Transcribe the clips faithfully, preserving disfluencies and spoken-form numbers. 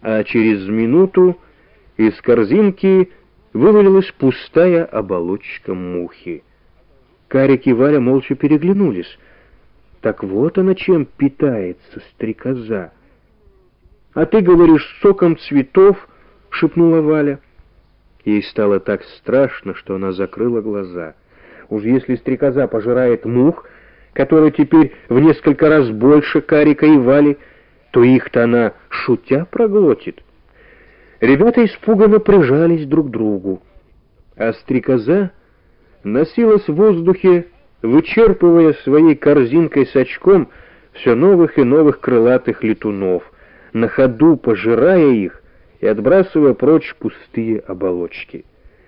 а через минуту из корзинки вывалилась пустая оболочка мухи. Карик и Валя молча переглянулись. Так вот она чем питается, стрекоза. «А ты говоришь, соком цветов?» — шепнула Валя. Ей стало так страшно, что она закрыла глаза. Уж если стрекоза пожирает мух, которые теперь в несколько раз больше Карика и Вали, то их-то она, шутя, проглотит. Ребята испуганно прижались друг к другу, а стрекоза носилась в воздухе, вычерпывая своей корзинкой с очком все новых и новых крылатых летунов, на ходу пожирая их и отбрасывая прочь пустые оболочки.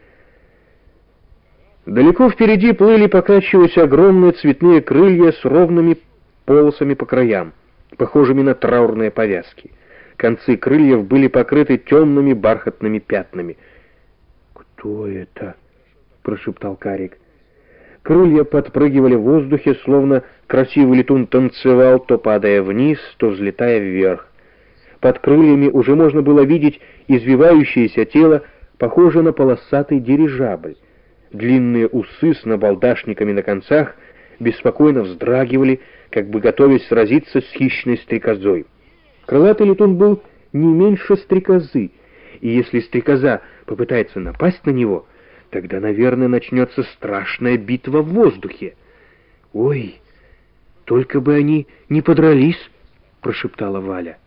Далеко впереди плыли, покачиваясь, огромные цветные крылья с ровными полосами по краям, похожими на траурные повязки. Концы крыльев были покрыты темными бархатными пятнами. «Кто это?» — прошептал Карик. Крылья подпрыгивали в воздухе, словно красивый летун танцевал, то падая вниз, то взлетая вверх. Под крыльями уже можно было видеть извивающееся тело, похожее на полосатый дирижабль. Длинные усы с набалдашниками на концах беспокойно вздрагивали, как бы готовясь сразиться с хищной стрекозой. Крылатый летун был не меньше стрекозы, и если стрекоза попытается напасть на него, тогда, наверное, начнется страшная битва в воздухе. «Ой, только бы они не подрались!» — прошептала Валя.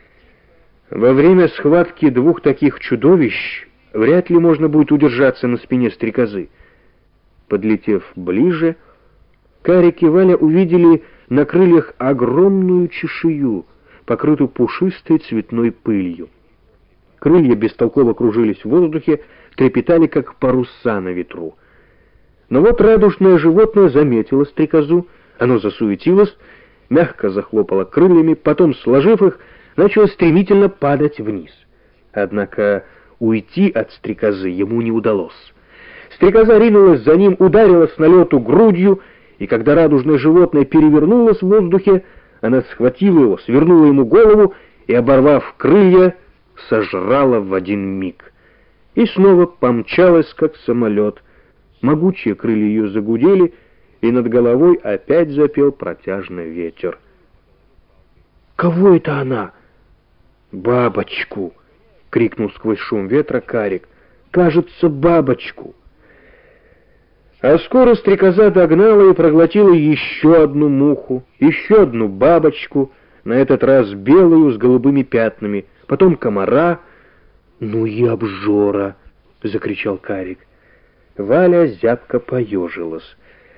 Во время схватки двух таких чудовищ вряд ли можно будет удержаться на спине стрекозы. Подлетев ближе, Карик и Валя увидели на крыльях огромную чешую, покрытую пушистой цветной пылью. Крылья бестолково кружились в воздухе, трепетали, как паруса на ветру. Но вот радужное животное заметило стрекозу, оно засуетилось, мягко захлопало крыльями, потом, сложив их, начало стремительно падать вниз. Однако уйти от стрекозы ему не удалось. Стрекоза ринулась за ним, ударила с налету грудью, и когда радужное животное перевернулось в воздухе, она схватила его, свернула ему голову и, оборвав крылья, сожрала в один миг. И снова помчалась, как самолет. Могучие крылья ее загудели, и над головой опять запел протяжный ветер. «Кого это она?» «Бабочку!» — крикнул сквозь шум ветра Карик. «Кажется, бабочку!» А скоро стрекоза догнала и проглотила еще одну муху, еще одну бабочку, на этот раз белую с голубыми пятнами, потом комара. «Ну и обжора!» — закричал Карик. Валя зябко поежилась.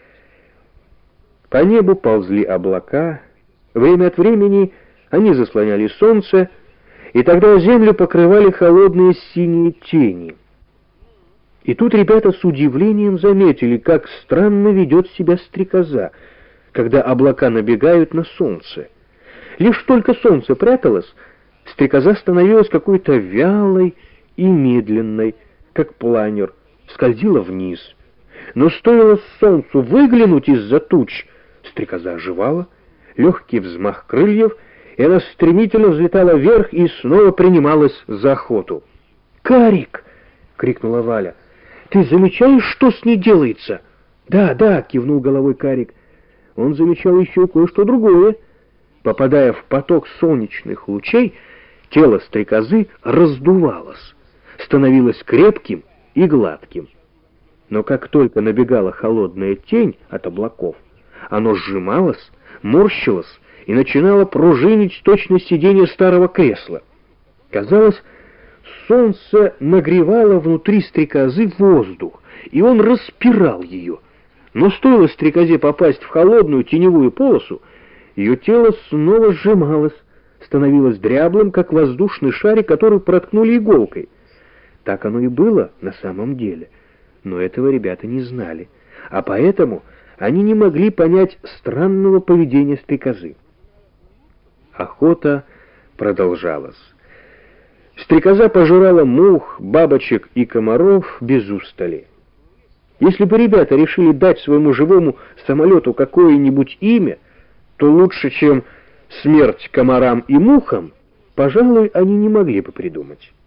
По небу ползли облака, время от времени они заслоняли солнце, и тогда землю покрывали холодные синие тени. И тут ребята с удивлением заметили, как странно ведет себя стрекоза, когда облака набегают на солнце. Лишь только солнце пряталось, стрекоза становилась какой-то вялой и медленной, как планер, скользила вниз. Но стоило солнцу выглянуть из-за туч, стрекоза оживала, легкий взмах крыльев, и она стремительно взлетала вверх и снова принималась за охоту. «Карик!» — крикнула Валя. «Ты замечаешь, что с ней делается?» «Да, да», — кивнул головой Карик. Он замечал еще кое-что другое. Попадая в поток солнечных лучей, тело стрекозы раздувалось, становилось крепким и гладким. Но как только набегала холодная тень от облаков, оно сжималось, морщилось и начинало пружинить точно сиденье старого кресла. Казалось, солнце нагревало внутри стрекозы воздух, и он распирал ее. Но стоило стрекозе попасть в холодную теневую полосу, ее тело снова сжималось, становилось дряблым, как воздушный шарик, который проткнули иголкой. Так оно и было на самом деле, но этого ребята не знали, а поэтому они не могли понять странного поведения стрекозы. Охота продолжалась. Стрекоза пожирала мух, бабочек и комаров без устали. Если бы ребята решили дать своему живому самолету какое-нибудь имя, то лучше, чем смерть комарам и мухам, пожалуй, они не могли бы придумать.